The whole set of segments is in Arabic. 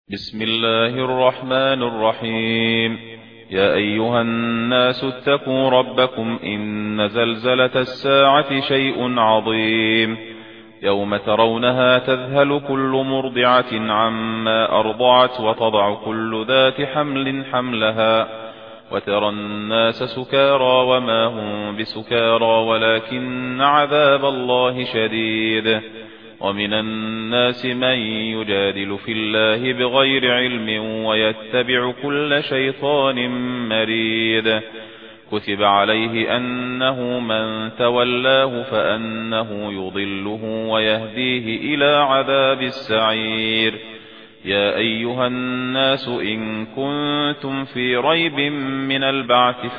بسم الله الرحمن الرحيم. يا أيها الناس اتقوا ربكم إن زلزلة الساعة شيء عظيم يوم ترونها تذهل كل مرضعة عما أرضعت وتضع كل ذات حمل حملها وترى الناس سكارى وما هم بسكارى ولكن عذاب الله شديد. ومن الناس من يجادل في الله بغير علم ويتبع كل شيطان مريد. كتب عليه أنه من تولاه فأنه يضله ويهديه إلى عذاب السعير. يا أيها الناس إن كنتم في ريب من البعث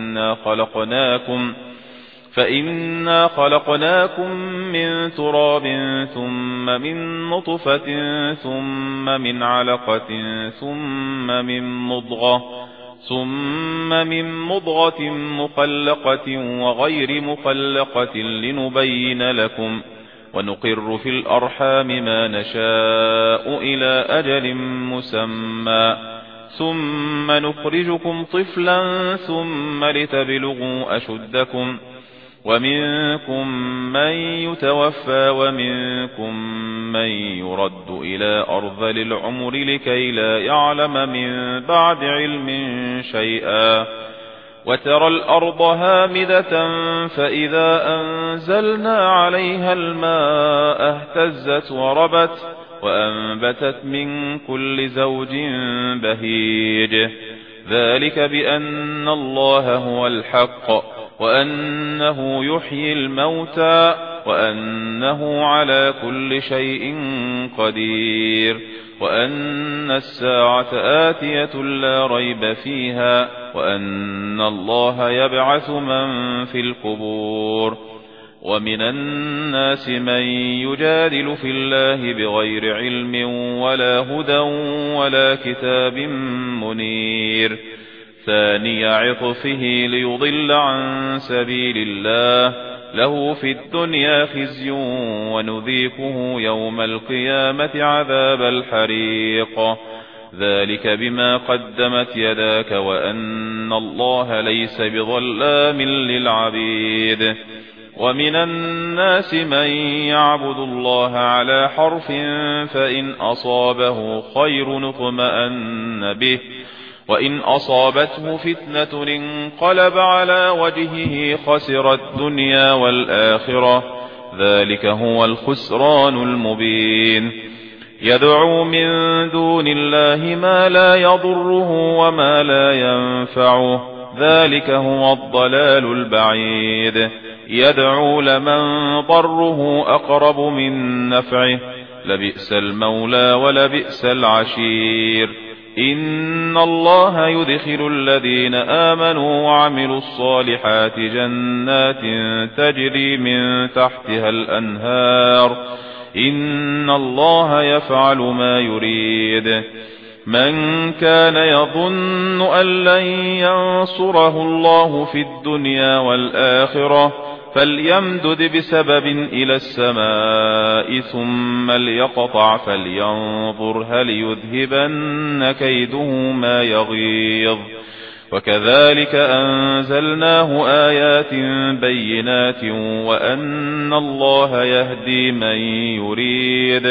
فإنا خلقناكم من تراب ثم من نطفة ثم من علقة ثم من مضغة مخلقة وغير مخلقة لنبين لكم ونقر في الأرحام ما نشاء إلى أجل مسمى ثم نخرجكم طفلا ثم لتبلغوا أشدكم ومنكم من يتوفى ومنكم من يرد إلى أرذل العمر لكي لا يعلم من بعد علم شيئا. وترى الأرض هامدة فإذا أنزلنا عليها الماء اهتزت وربت وأنبتت من كل زوج بهيج. ذلك بأن الله هو الحق وأنه يحيي الموتى وأنه على كل شيء قدير وأن الساعة آتية لا ريب فيها وأن الله يبعث من في القبور. ومن الناس من يجادل في الله بغير علم ولا هدى ولا كتاب منير. ثاني عطفه ليضل عن سبيل الله له في الدنيا خزي ونذيقه يوم القيامة عذاب الحريق. ذلك بما قدمت يداك وأن الله ليس بظلام للعبيد. ومن الناس من يعبد الله على حرف فإن أصابه خير اطمأن به وإن أصابته فتنة انقلب على وجهه خسر الدنيا والآخرة. ذلك هو الخسران المبين. يدعو من دون الله ما لا يضره وما لا ينفعه ذلك هو الضلال البعيد. يدعو لمن ضره أقرب من نفعه لبئس المولى ولبئس العشير. إن الله يدخل الذين آمنوا وعملوا الصالحات جنات تجري من تحتها الأنهار إن الله يفعل ما يريد. من كان يظن أن لن ينصره الله في الدنيا والآخرة فليمدد بسبب إلى السماء ثم ليقطع فلينظر هل يذهبن كيده ما يغيظ. وكذلك أنزلناه آيات بينات وأن الله يهدي من يريد.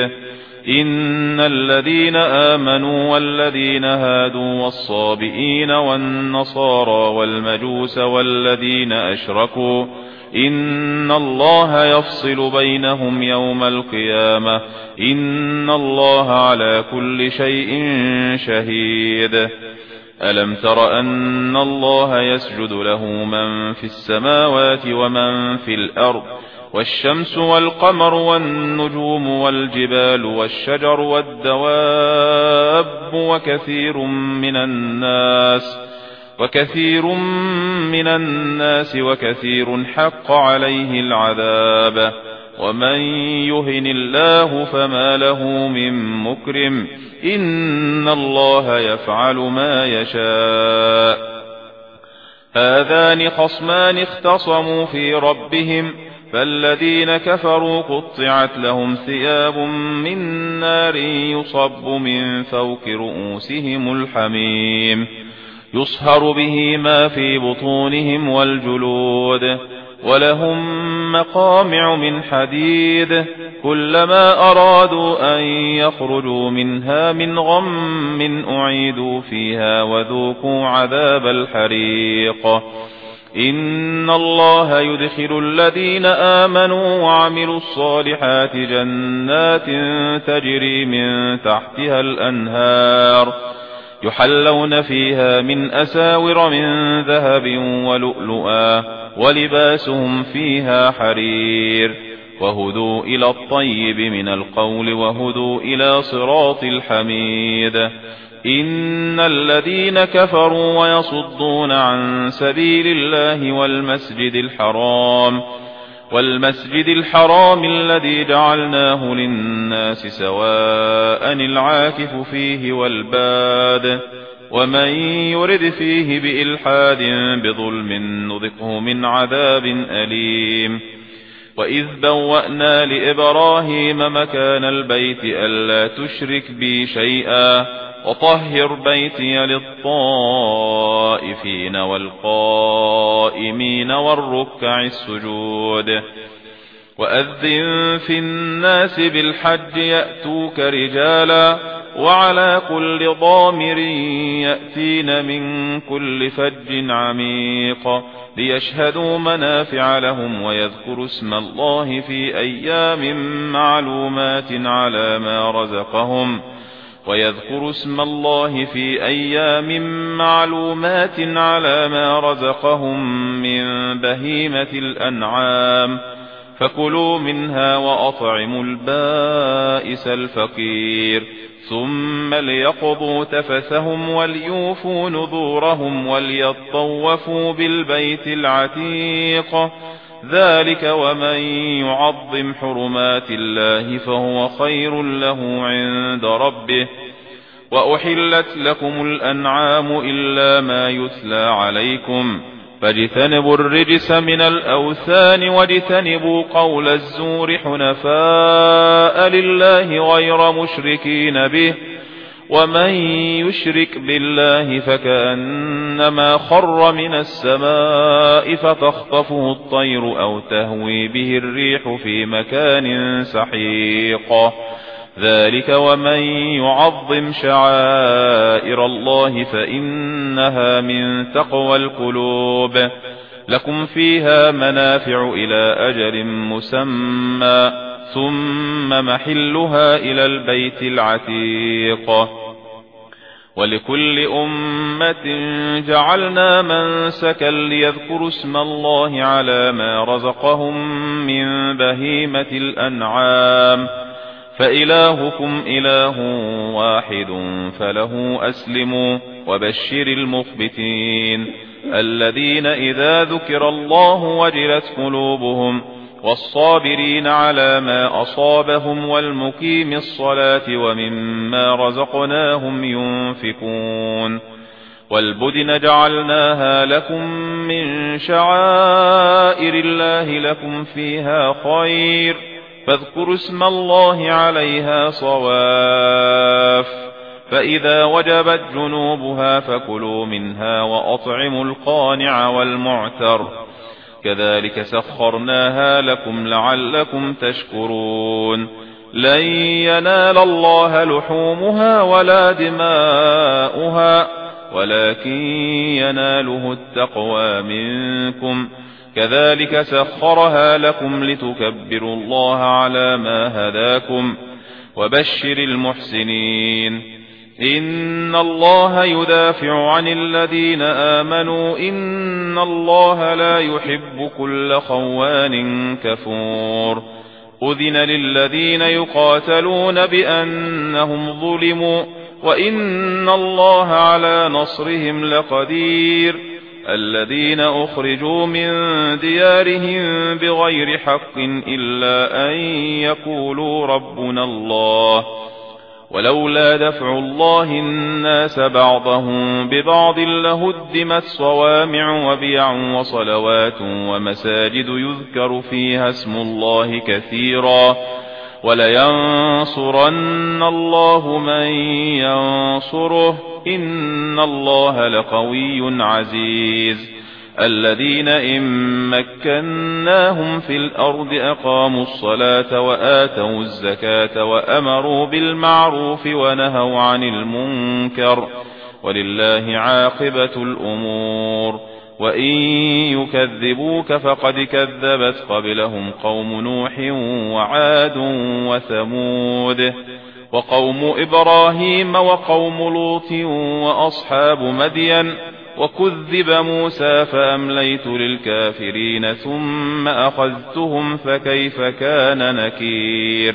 إن الذين آمنوا والذين هادوا والصابئين والنصارى والمجوس والذين أشركوا إن الله يفصل بينهم يوم القيامة إن الله على كل شيء شهيد. ألم تر أن الله يسجد له من في السماوات ومن في الأرض والشمس والقمر والنجوم والجبال والشجر والدواب وكثير من الناس وكثير حق عليه العذاب ومن يهن الله فما له من مكرم إن الله يفعل ما يشاء. هذان خصمان اختصموا في ربهم فالذين كفروا قطعت لهم ثياب من نار يصب من فوق رؤوسهم الحميم يصهر به ما في بطونهم والجلود ولهم مقامع من حديد كلما أرادوا أن يخرجوا منها من غم أعيدوا فيها وذوقوا عذاب الحريق إن الله يدخل الذين آمنوا وعملوا الصالحات جنات تجري من تحتها الأنهار يحلون فيها من أساور من ذهب ولؤلؤا ولباسهم فيها حرير وهدوا إلى الطيب من القول وهدوا إلى صراط الحميد إن الذين كفروا ويصدون عن سبيل الله والمسجد الحرام الذي جعلناه للناس سواء العاكف فيه والباد ومن يرد فيه بإلحاد بظلم نذقه من عذاب أليم وإذ بوأنا لإبراهيم مكان البيت ألا تشرك بي شيئا وطهر بيتي للطائفين والقائمين والركع السجود وأذن في الناس بالحج يأتوك رجالا وعلى كل ضامر يأتين من كل فج عميق ليشهدوا منافع لهم ويذكروا اسم الله في أيام معلومات على ما رزقهم من بهيمة الأنعام فكلوا منها وأطعموا البائس الفقير ثم ليقضوا تفثهم وليوفوا نذورهم وليطوفوا بالبيت العتيق ذلك ومن يعظم حرمات الله فهو خير له عند ربه وأحلت لكم الأنعام إلا ما يتلى عليكم فاجتنبوا الرجس من الأوثان واجتنبوا قول الزور حنفاء لله غير مشركين به ومن يشرك بالله فكأنما خر من السماء فتخطفه الطير أو تهوي به الريح في مكان سحيق ذلك ومن يعظم شعائر الله فإنها من تقوى القلوب لكم فيها منافع إلى أجل مسمى ثم محلها إلى البيت العتيق ولكل أمة جعلنا منسكا ليذكروا اسم الله على ما رزقهم من بهيمة الأنعام فإلهكم إله واحد فله أسلموا وبشر المخبتين الذين إذا ذكر الله وجلت قلوبهم والصابرين على ما أصابهم والمقيم الصلاة ومما رزقناهم ينفقون والبدن جعلناها لكم من شعائر الله لكم فيها خير فاذكروا اسم الله عليها صواف فإذا وجبت جنوبها فكلوا منها وأطعموا القانع والمعتر كذلك سخرناها لكم لعلكم تشكرون لن ينال الله لحومها ولا دماؤها ولكن يناله التقوى منكم كذلك سخرها لكم لتكبروا الله على ما هداكم وبشر المحسنين إن الله يدافع عن الذين آمنوا إن الله لا يحب كل خوان كفور أذن للذين يقاتلون بأنهم ظلموا وإن الله على نصرهم لقدير الذين أخرجوا من ديارهم بغير حق إلا أن يقولوا ربنا الله ولولا دفع الله الناس بعضهم ببعض لهدمت صوامع وبيع وصلوات ومساجد يذكر فيها اسم الله كثيرا ولينصرن الله من ينصره إن الله لقوي عزيز الذين إن مكناهم في الأرض أقاموا الصلاة وآتوا الزكاة وأمروا بالمعروف ونهوا عن المنكر ولله عاقبة الأمور وإن يكذبوك فقد كذبت قبلهم قوم نوح وعاد وثمود وقوم إبراهيم وقوم لوط وأصحاب مدين وكذب موسى فأمليت للكافرين ثم أخذتهم فكيف كان نكير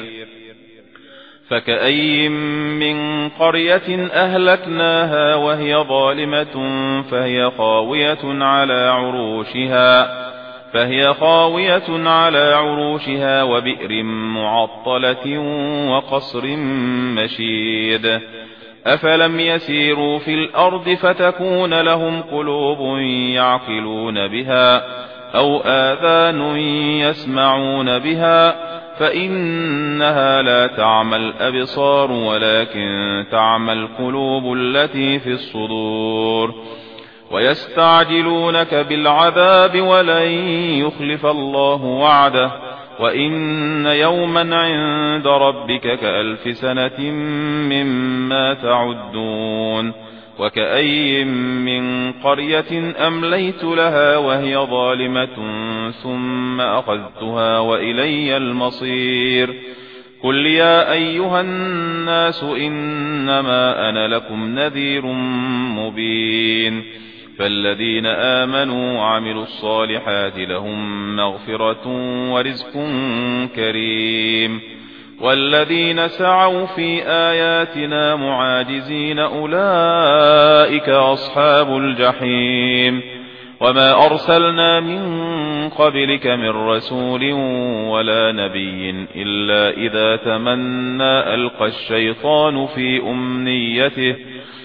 فكأي من قرية أهلكناها وهي ظالمة فهي خاوية على عروشها وبئر معطلة وقصر مشيد أفلم يسيروا في الأرض فتكون لهم قلوب يعقلون بها أو آذان يسمعون بها فإنها لا تعمى الأبصار ولكن تعمى القلوب التي في الصدور ويستعجلونك بالعذاب ولن يخلف الله وعده وإن يوما عند ربك كألف سنة مما تعدون وكأي من قرية أمليت لها وهي ظالمة ثم أخذتها وإلي المصير قل يا أيها الناس إنما أنا لكم نذير مبين فالذين آمنوا وعملوا الصالحات لهم مغفرة ورزق كريم والذين سعوا في آياتنا معاجزين أولئك أصحاب الجحيم وما أرسلنا من قبلك من رسول ولا نبي إلا إذا تمنى ألقى الشيطان في أمنيته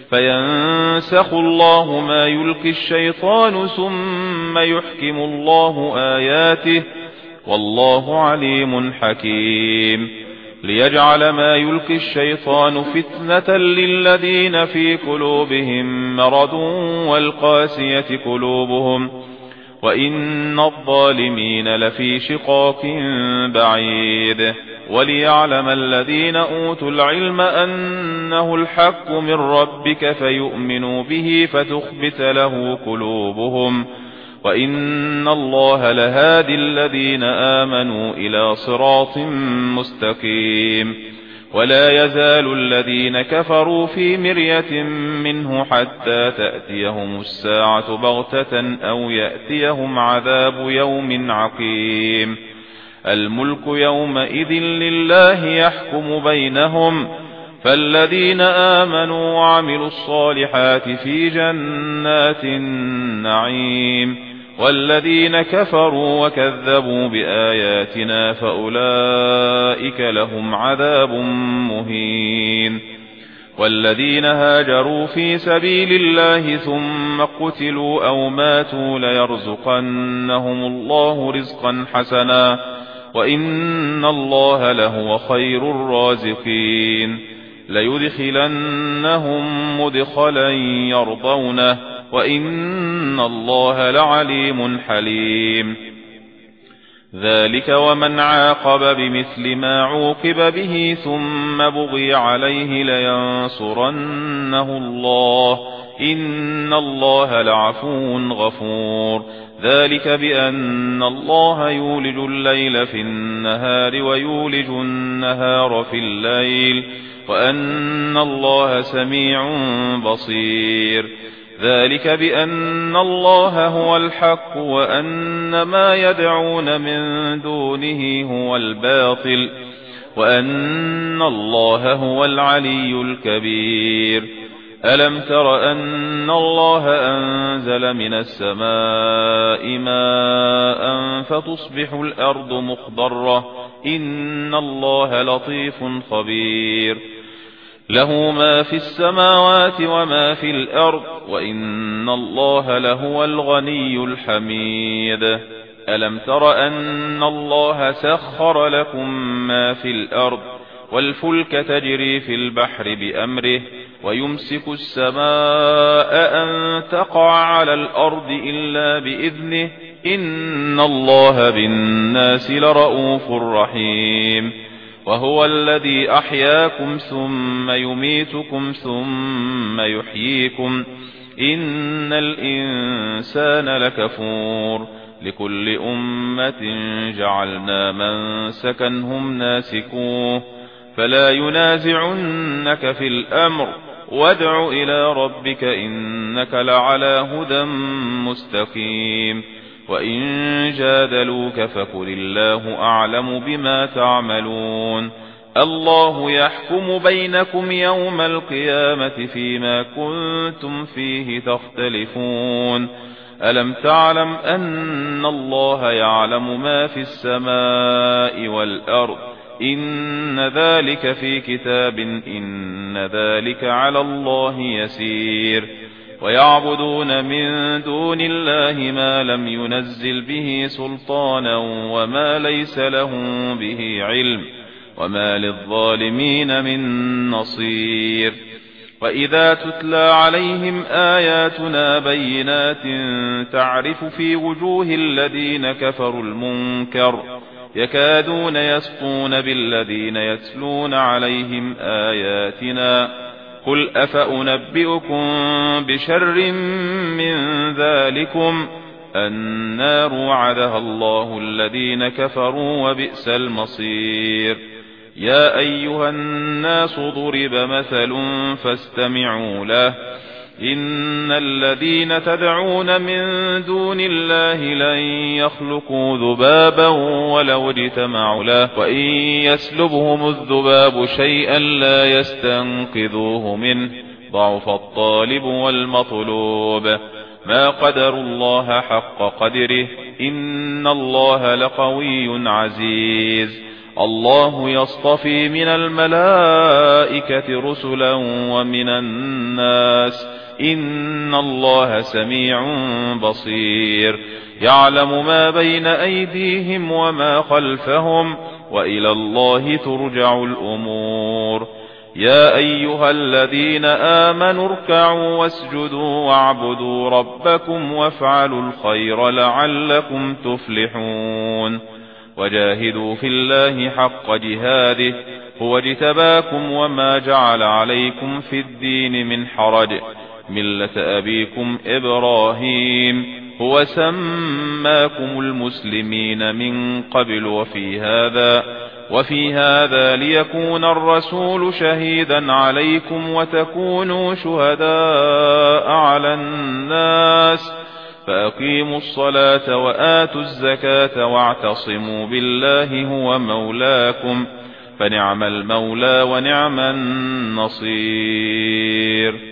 فينسخ الله ما يلقي الشيطان ثم يحكم الله آياته والله عليم حكيم ليجعل ما يلقي الشيطان فتنة للذين في قلوبهم مرض والقاسية قلوبهم وإن الظالمين لفي شقاق بعيد وليعلم الذين أوتوا العلم أنه الحق من ربك فيؤمنوا به فتخبت له قلوبهم وإن الله لهادي الذين آمنوا إلى صراط مستقيم ولا يزال الذين كفروا في مرية منه حتى تأتيهم الساعة بغتة أو يأتيهم عذاب يوم عقيم الملك يومئذ لله يحكم بينهم فالذين آمنوا وعملوا الصالحات في جنات النعيم والذين كفروا وكذبوا بآياتنا فأولئك لهم عذاب مهين والذين هاجروا في سبيل الله ثم قتلوا أو ماتوا ليرزقنهم الله رزقا حسنا وإن الله لهو خير الرازقين ليدخلنهم مدخلا يرضونه وإن الله لعليم حليم ذلك ومن عاقب بمثل ما عوقب به ثم بغي عليه لينصرنه الله إن الله لعفو غفور ذلك بأن الله يولج الليل في النهار ويولج النهار في الليل وأن الله سميع بصير ذلك بأن الله هو الحق وأن ما يدعون من دونه هو الباطل وأن الله هو العلي الكبير ألم تر أن الله أنزل من السماء ماء فتصبح الأرض مخضرة إن الله لطيف خبير له ما في السماوات وما في الأرض وإن الله لهو الغني الحميد. ألم تر أن الله سخر لكم ما في الأرض والفلك تجري في البحر بأمره ويمسك السماء أن تقع على الأرض إلا بإذنه إن الله بالناس لرءوف رحيم. وهو الذي أحياكم ثم يميتكم ثم يحييكم إن الإنسان لكفور. لكل أمة جعلنا منسكا هم ناسكوه فلا ينازعنك في الأمر وادع إلى ربك إنك لعلى هدى مستقيم. وإن جادلوك فقل الله أعلم بما تعملون. الله يحكم بينكم يوم القيامة فيما كنتم فيه تختلفون. ألم تعلم أن الله يعلم ما في السماء والأرض إن ذلك في كتاب إن ذلك على الله يسير. ويعبدون من دون الله ما لم ينزل به سلطانا وما ليس لهم به علم وما للظالمين من نصير. وإذا تتلى عليهم آياتنا بينات تعرف في وجوه الذين كفروا المنكر يكادون يسطون بالذين يتلون عليهم آياتنا قل أفأنبئكم بشر من ذلكم النار وعدها الله الذين كفروا وبئس المصير. يا أيها الناس ضرب مثل فاستمعوا له إن الذين تدعون من دون الله لن يخلقوا ذبابا ولو اجتمعوا له وإن يسلبهم الذباب شيئا لا يستنقذوه منه ضعف الطالب والمطلوب. ما قدروا الله حق قدره إن الله لقوي عزيز. الله يصطفي من الملائكة رسلا ومن الناس إن الله سميع بصير. يعلم ما بين أيديهم وما خلفهم وإلى الله ترجع الأمور. يا أيها الذين آمنوا اركعوا واسجدوا واعبدوا ربكم وافعلوا الخير لعلكم تفلحون. وجاهدوا في الله حق جهاده هو اجتباكم وما جعل عليكم في الدين من حرج ملة أبيكم إبراهيم هو سماكم المسلمين من قبل وفي هذا ليكون الرسول شهيدا عليكم وتكونوا شهداء على الناس فأقيموا الصلاة وآتوا الزكاة واعتصموا بالله هو مولاكم فنعم المولى ونعم النصير.